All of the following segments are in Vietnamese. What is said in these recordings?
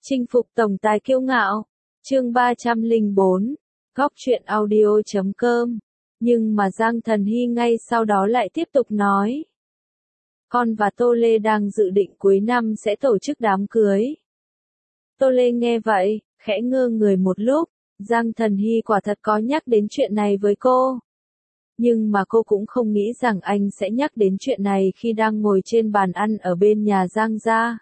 Chinh phục tổng tài kiêu ngạo. Chương 304. Góc truyện audio.com. Nhưng mà Giang Thần Hy ngay sau đó lại tiếp tục nói. Con và Tô Lê đang dự định cuối năm sẽ tổ chức đám cưới. Tô Lê nghe vậy, khẽ ngơ người một lúc. Giang Thần Hy quả thật có nhắc đến chuyện này với cô. Nhưng mà cô cũng không nghĩ rằng anh sẽ nhắc đến chuyện này khi đang ngồi trên bàn ăn ở bên nhà Giang gia.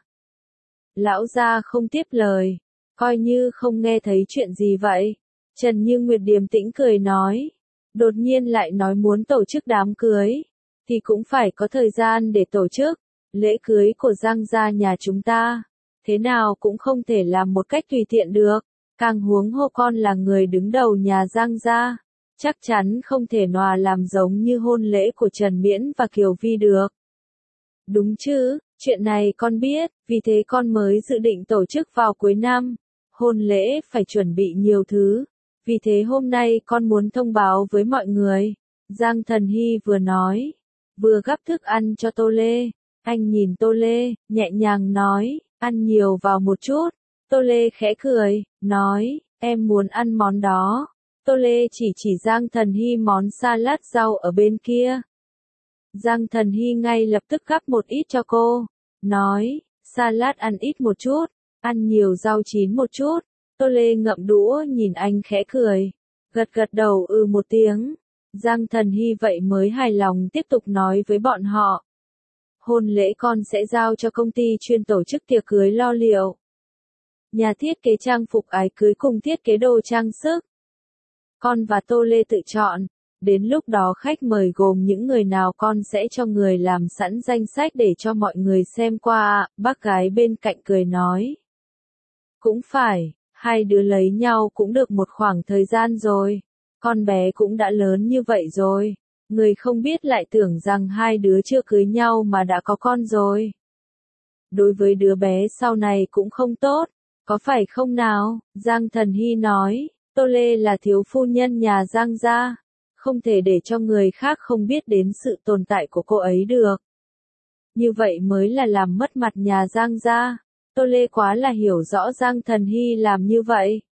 Lão gia không tiếp lời, coi như không nghe thấy chuyện gì vậy. Trần Như Nguyệt điềm tĩnh cười nói, đột nhiên lại nói muốn tổ chức đám cưới, thì cũng phải có thời gian để tổ chức. Lễ cưới của Giang gia nhà chúng ta, thế nào cũng không thể làm một cách tùy tiện được, càng huống hồ con là người đứng đầu nhà Giang gia, chắc chắn không thể nòa làm giống như hôn lễ của Trần Miễn và Kiều Vi được. Đúng chứ, chuyện này con biết, vì thế con mới dự định tổ chức vào cuối năm. Hôn lễ phải chuẩn bị nhiều thứ, vì thế hôm nay con muốn thông báo với mọi người. Giang Thần Hy vừa nói, vừa gắp thức ăn cho Tô Lê. Anh nhìn Tô Lê, nhẹ nhàng nói, ăn nhiều vào một chút. Tô Lê khẽ cười, nói, em muốn ăn món đó. Tô Lê chỉ Giang Thần Hy món salad rau ở bên kia. Giang Thần Hy ngay lập tức gắp một ít cho cô, nói, salad ăn ít một chút, ăn nhiều rau chín một chút. Tô Lê ngậm đũa nhìn anh khẽ cười, gật đầu một tiếng. Giang Thần Hy vậy mới hài lòng tiếp tục nói với bọn họ. Hôn lễ con sẽ giao cho công ty chuyên tổ chức tiệc cưới lo liệu. Nhà thiết kế trang phục áo cưới cùng thiết kế đồ trang sức. Con và Tô Lê tự chọn. Đến lúc đó khách mời gồm những người nào con sẽ cho người làm sẵn danh sách để cho mọi người xem qua. Bác gái bên cạnh cười nói. Cũng phải, hai đứa lấy nhau cũng được một khoảng thời gian rồi. Con bé cũng đã lớn như vậy rồi. Người không biết lại tưởng rằng hai đứa chưa cưới nhau mà đã có con rồi. Đối với đứa bé sau này cũng không tốt, có phải không nào? Giang Thần Hy nói, Tô Lê là thiếu phu nhân nhà Giang gia. Không thể để cho người khác không biết đến sự tồn tại của cô ấy được. Như vậy mới là làm mất mặt nhà Giang gia. Tô Lê quá là hiểu rõ Giang Thần Hy làm như vậy.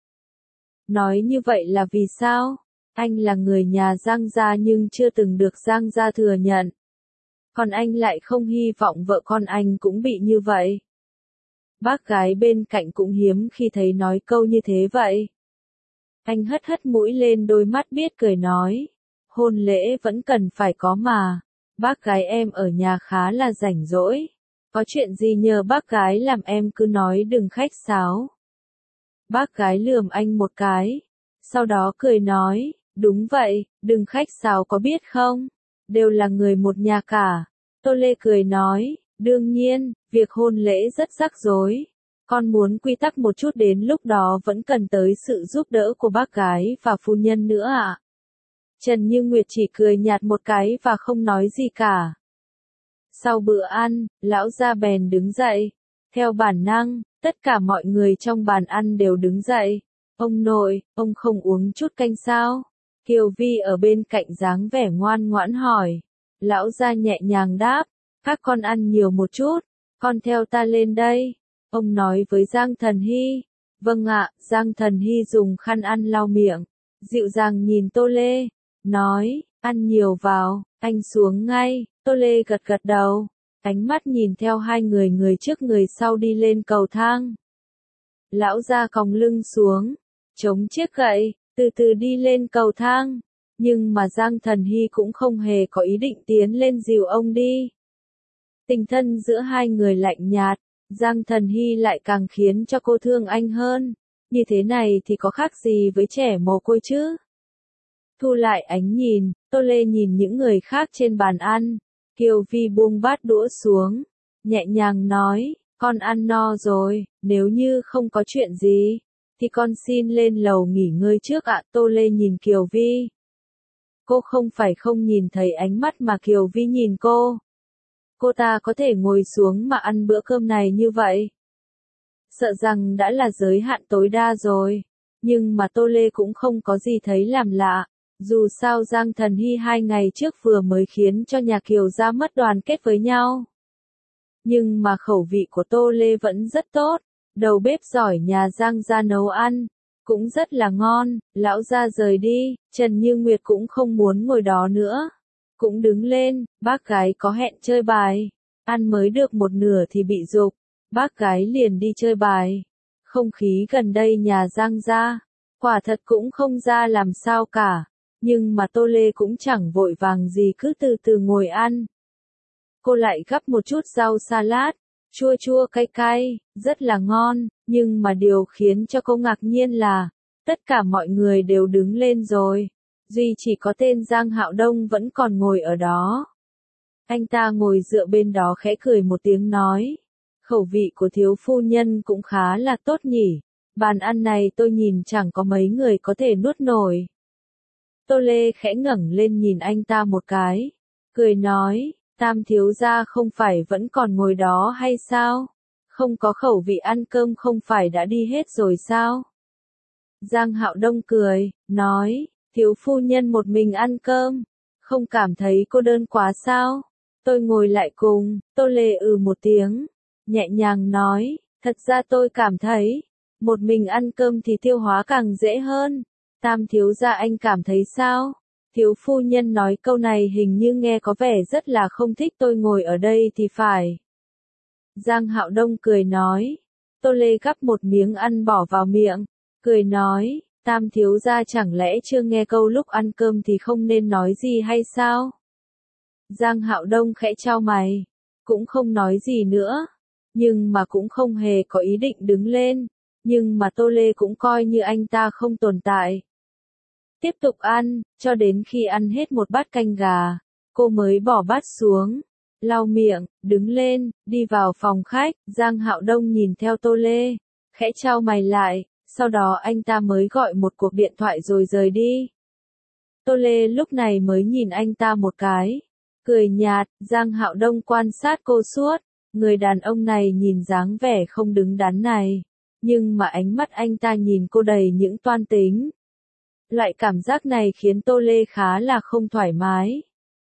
Nói như vậy là vì sao? Anh là người nhà Giang gia nhưng chưa từng được Giang gia thừa nhận. Còn anh lại không hy vọng vợ con anh cũng bị như vậy. Bác gái bên cạnh cũng hiếm khi thấy nói câu như thế vậy. Anh hất mũi lên đôi mắt biết cười nói. Hôn lễ vẫn cần phải có mà. Bác gái em ở nhà khá là rảnh rỗi. Có chuyện gì nhờ bác gái làm em cứ nói đừng khách sáo. Bác gái lườm anh một cái. Sau đó cười nói, đúng vậy, đừng khách sáo có biết không? Đều là người một nhà cả. Tô Lê cười nói, đương nhiên, việc hôn lễ rất rắc rối. Con muốn quy tắc một chút đến lúc đó vẫn cần tới sự giúp đỡ của bác gái và phu nhân nữa ạ. Trần Như Nguyệt chỉ cười nhạt một cái và không nói gì cả. Sau bữa ăn, lão gia bèn đứng dậy. Theo bản năng, tất cả mọi người trong bàn ăn đều đứng dậy. Ông nội, ông không uống chút canh sao? Kiều Vi ở bên cạnh dáng vẻ ngoan ngoãn hỏi. Lão gia nhẹ nhàng đáp, các con ăn nhiều một chút, con theo ta lên đây. Ông nói với Giang Thần Hy. Vâng ạ, Giang Thần Hy dùng khăn ăn lau miệng, dịu dàng nhìn Tô Lê, nói, ăn nhiều vào, anh xuống ngay. Tô Lê gật đầu, ánh mắt nhìn theo hai người trước người sau đi lên cầu thang. Lão gia còng lưng xuống, chống chiếc gậy, từ từ đi lên cầu thang, nhưng mà Giang Thần Hy cũng không hề có ý định tiến lên dìu ông đi. Tình thân giữa hai người lạnh nhạt, Giang Thần Hy lại càng khiến cho cô thương anh hơn, như thế này thì có khác gì với trẻ mồ côi chứ? Thu lại ánh nhìn, Tô Lê nhìn những người khác trên bàn ăn. Kiều Vi buông bát đũa xuống, nhẹ nhàng nói, con ăn no rồi, nếu như không có chuyện gì, thì con xin lên lầu nghỉ ngơi trước ạ. Tô Lê nhìn Kiều Vi. Cô không phải không nhìn thấy ánh mắt mà Kiều Vi nhìn cô. Cô ta có thể ngồi xuống mà ăn bữa cơm này như vậy. Sợ rằng đã là giới hạn tối đa rồi. Nhưng mà Tô Lê cũng không có gì thấy làm lạ. Dù sao Giang Thần Hy 2 ngày trước vừa mới khiến cho nhà Kiều gia mất đoàn kết với nhau. Nhưng mà khẩu vị của Tô Lê vẫn rất tốt. đầu bếp giỏi nhà Giang gia nấu ăn, cũng rất là ngon. Lão gia rời đi, Trần Như Nguyệt cũng không muốn ngồi đó nữa. Cũng đứng lên, bác gái có hẹn chơi bài. Ăn mới được một nửa thì bị giục, bác gái liền đi chơi bài. Không khí gần đây nhà Giang gia, quả thật cũng không ra làm sao cả. Nhưng mà Tô Lê cũng chẳng vội vàng gì, cứ từ từ ngồi ăn. Cô lại gắp một chút rau salad, chua chua cay cay, rất là ngon, nhưng mà điều khiến cho cô ngạc nhiên là, tất cả mọi người đều đứng lên rồi, duy chỉ có tên Giang Hạo Đông vẫn còn ngồi ở đó. Anh ta ngồi dựa bên đó khẽ cười một tiếng nói, khẩu vị của thiếu phu nhân cũng khá là tốt nhỉ, bàn ăn này tôi nhìn chẳng có mấy người có thể nuốt nổi. Tô Lê khẽ ngẩng lên nhìn anh ta một cái, cười nói, Tam thiếu gia không phải vẫn còn ngồi đó hay sao? Không có khẩu vị ăn cơm không phải đã đi hết rồi sao? Giang Hạo Đông cười, nói, thiếu phu nhân một mình ăn cơm, không cảm thấy cô đơn quá sao? Tôi ngồi lại cùng. Tô Lê một tiếng, nhẹ nhàng nói, thật ra tôi cảm thấy, một mình ăn cơm thì tiêu hóa càng dễ hơn. Tam thiếu gia anh cảm thấy sao? Thiếu phu nhân nói câu này hình như nghe có vẻ rất là không thích tôi ngồi ở đây thì phải. Giang Hạo Đông cười nói. Tô Lê gắp một miếng ăn bỏ vào miệng, cười nói, Tam thiếu gia chẳng lẽ chưa nghe câu lúc ăn cơm thì không nên nói gì hay sao? Giang Hạo Đông khẽ chau mày, cũng không nói gì nữa, nhưng mà cũng không hề có ý định đứng lên, nhưng mà Tô Lê cũng coi như anh ta không tồn tại. Tiếp tục ăn, cho đến khi ăn hết một bát canh gà, cô mới bỏ bát xuống, lau miệng, đứng lên, đi vào phòng khách. Giang Hạo Đông nhìn theo Tô Lê, khẽ chau mày lại, sau đó anh ta mới gọi một cuộc điện thoại rồi rời đi. Tô Lê lúc này mới nhìn anh ta một cái, cười nhạt. Giang Hạo Đông quan sát cô suốt, người đàn ông này nhìn dáng vẻ không đứng đắn này, nhưng mà ánh mắt anh ta nhìn cô đầy những toan tính. Loại cảm giác này khiến Tô Lê khá là không thoải mái.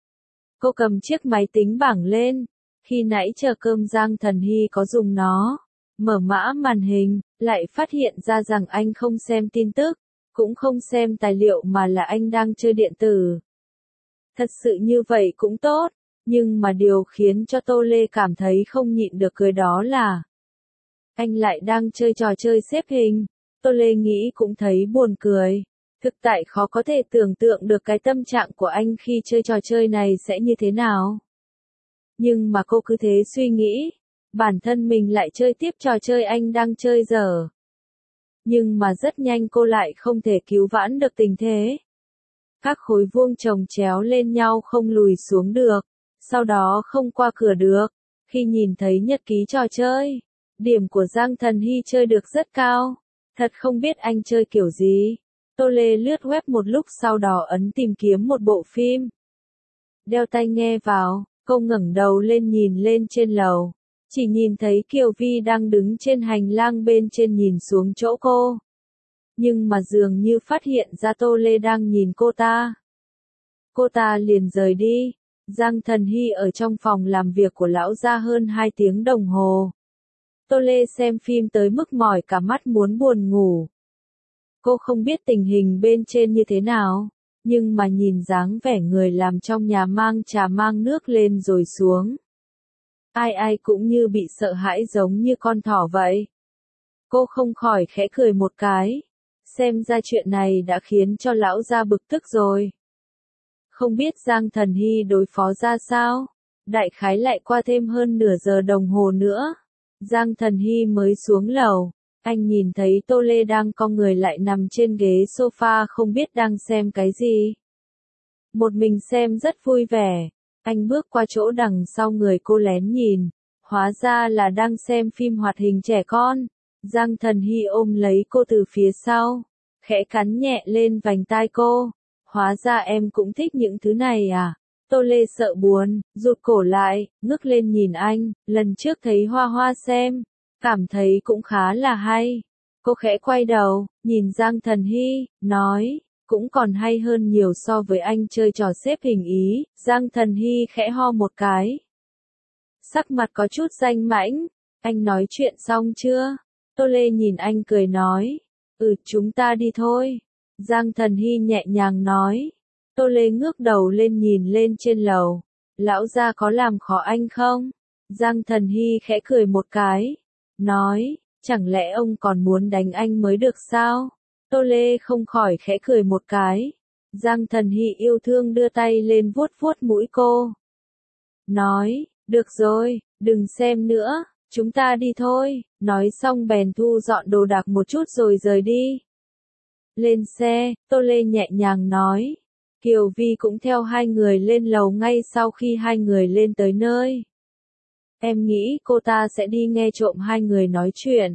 Cô cầm chiếc máy tính bảng lên, khi nãy chờ cơm Giang Thần Hy có dùng nó, mở mã màn hình, lại phát hiện ra rằng anh không xem tin tức, cũng không xem tài liệu mà là anh đang chơi điện tử. Thật sự như vậy cũng tốt, nhưng mà điều khiến cho Tô Lê cảm thấy không nhịn được cười đó là anh lại đang chơi trò chơi xếp hình. Tô Lê nghĩ cũng thấy buồn cười. Thực tại khó có thể tưởng tượng được cái tâm trạng của anh khi chơi trò chơi này sẽ như thế nào. Nhưng mà cô cứ thế suy nghĩ, bản thân mình lại chơi tiếp trò chơi anh đang chơi dở. Nhưng mà rất nhanh cô lại không thể cứu vãn được tình thế. Các khối vuông chồng chéo lên nhau không lùi xuống được, sau đó không qua cửa được. Khi nhìn thấy nhật ký trò chơi, điểm của Giang Thần Hy chơi được rất cao. Thật không biết anh chơi kiểu gì. Tô Lê lướt web một lúc sau đó ấn tìm kiếm một bộ phim. Đeo tai nghe vào, cô ngẩng đầu lên nhìn lên trên lầu. Chỉ nhìn thấy Kiều Vi đang đứng trên hành lang bên trên nhìn xuống chỗ cô. Nhưng mà dường như phát hiện ra Tô Lê đang nhìn cô ta. Cô ta liền rời đi. Giang Thần Hy ở trong phòng làm việc của lão gia hơn 2 tiếng đồng hồ. Tô Lê xem phim tới mức mỏi cả mắt muốn buồn ngủ. Cô không biết tình hình bên trên như thế nào, nhưng mà nhìn dáng vẻ người làm trong nhà mang trà mang nước lên rồi xuống. Ai ai cũng như bị sợ hãi giống như con thỏ vậy. Cô không khỏi khẽ cười một cái. Xem ra chuyện này đã khiến cho lão gia bực tức rồi. Không biết Giang Thần Hy đối phó ra sao? Đại khái lại qua thêm hơn nửa giờ đồng hồ nữa. Giang Thần Hy mới xuống lầu. Anh nhìn thấy Tô Lê đang cong người lại nằm trên ghế sofa không biết đang xem cái gì. Một mình xem rất vui vẻ. Anh bước qua chỗ đằng sau người cô lén nhìn. Hóa ra là đang xem phim hoạt hình trẻ con. Giang Thần Hy ôm lấy cô từ phía sau. Khẽ cắn nhẹ lên vành tai cô. Hóa ra em cũng thích những thứ này à? Tô Lê sợ buồn, rụt cổ lại, ngước lên nhìn anh. Lần trước thấy Hoa Hoa xem, cảm thấy cũng khá là hay. Cô khẽ quay đầu, nhìn Giang Thần Hy, nói, cũng còn hay hơn nhiều so với anh chơi trò xếp hình ý. Giang Thần Hy khẽ ho một cái. Sắc mặt có chút danh mãnh, anh nói chuyện xong chưa? Tô Lê nhìn anh cười nói. Chúng ta đi thôi. Giang Thần Hy nhẹ nhàng nói. Tô Lê ngước đầu lên nhìn lên trên lầu. Lão gia có làm khó anh không? Giang Thần Hy khẽ cười một cái. Nói, chẳng lẽ ông còn muốn đánh anh mới được sao? Tô Lê không khỏi khẽ cười một cái. Giang Thần Hy yêu thương đưa tay lên vuốt vuốt mũi cô. Nói, được rồi, đừng xem nữa, chúng ta đi thôi. Nói xong bèn thu dọn đồ đạc một chút rồi rời đi. Lên xe, Tô Lê nhẹ nhàng nói. Kiều Vi cũng theo hai người lên lầu ngay sau khi hai người lên tới nơi. Em nghĩ cô ta sẽ đi nghe trộm hai người nói chuyện.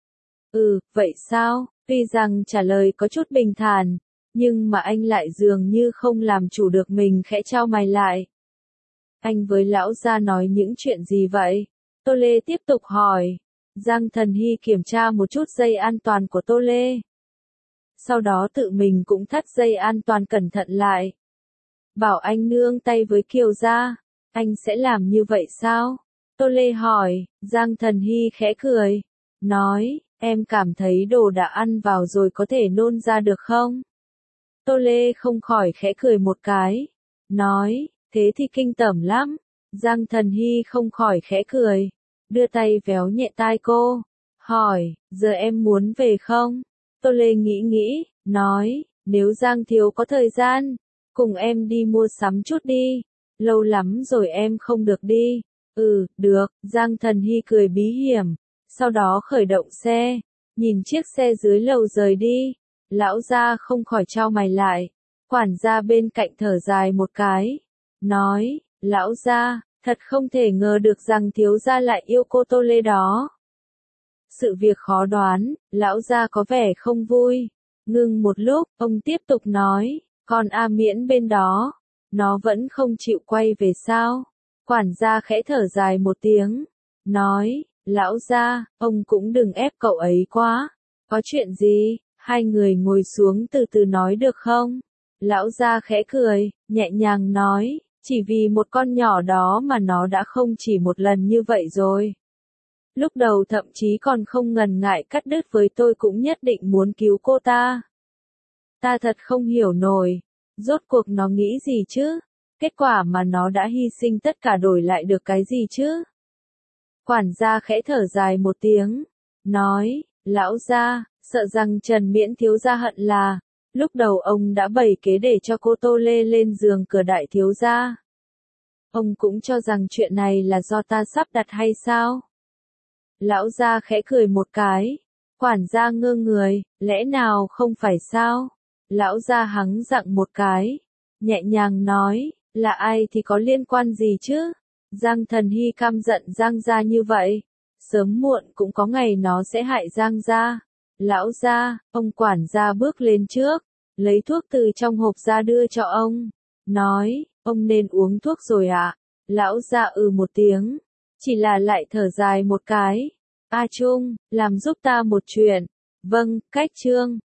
Vậy sao? Tuy rằng trả lời có chút bình thản, nhưng mà anh lại dường như không làm chủ được mình khẽ chau mày lại. Anh với lão gia nói những chuyện gì vậy? Tô Lê tiếp tục hỏi. Giang Thần Hy kiểm tra một chút dây an toàn của Tô Lê. Sau đó tự mình cũng thắt dây an toàn cẩn thận lại. Bảo anh nương tay với Kiều gia, anh sẽ làm như vậy sao? Tô Lê hỏi. Giang Thần Hy khẽ cười. Nói, em cảm thấy đồ đã ăn vào rồi có thể nôn ra được không? Tô Lê không khỏi khẽ cười một cái. Nói, thế thì kinh tởm lắm. Giang Thần Hy không khỏi khẽ cười. Đưa tay véo nhẹ tai cô. Hỏi, giờ em muốn về không? Tô Lê nghĩ nghĩ, nói, nếu Giang thiếu có thời gian, cùng em đi mua sắm chút đi. Lâu lắm rồi em không được đi. Được, Giang Thần Hy cười bí hiểm. Sau đó khởi động xe, nhìn chiếc xe dưới lầu rời đi. Lão gia không khỏi chau mày lại. Quản gia bên cạnh thở dài một cái. Nói, lão gia, thật không thể ngờ được rằng thiếu gia lại yêu cô Tô Lê đó. Sự việc khó đoán, lão gia có vẻ không vui. Ngừng một lúc, ông tiếp tục nói, còn A Miễn bên đó, nó vẫn không chịu quay về sao? Quản gia khẽ thở dài một tiếng, nói, lão gia, ông cũng đừng ép cậu ấy quá. Có chuyện gì? Hai người ngồi xuống từ từ nói được không? Lão gia khẽ cười, nhẹ nhàng nói, chỉ vì một con nhỏ đó mà nó đã không chỉ một lần như vậy rồi. Lúc đầu thậm chí còn không ngần ngại cắt đứt với tôi cũng nhất định muốn cứu cô ta. Ta thật không hiểu nổi, rốt cuộc nó nghĩ gì chứ? Kết quả mà nó đã hy sinh tất cả đổi lại được cái gì chứ? Quản gia khẽ thở dài một tiếng, nói, lão gia, sợ rằng Trần Miễn thiếu gia hận là, lúc đầu ông đã bày kế để cho cô Tô Lê lên giường cửa đại thiếu gia. Ông cũng cho rằng chuyện này là do ta sắp đặt hay sao? Lão gia khẽ cười một cái. Quản gia ngơ người, lẽ nào không phải sao? Lão gia hắng giọng một cái. Nhẹ nhàng nói, là ai thì có liên quan gì chứ? Giang Thần Hy căm giận Giang gia như vậy. Sớm muộn cũng có ngày nó sẽ hại Giang gia. Lão gia, ông quản gia bước lên trước. Lấy thuốc từ trong hộp ra đưa cho ông. Nói, ông nên uống thuốc rồi ạ. Lão gia một tiếng. Chỉ là lại thở dài một cái. A Trung, làm giúp ta một chuyện. Vâng, cách chương.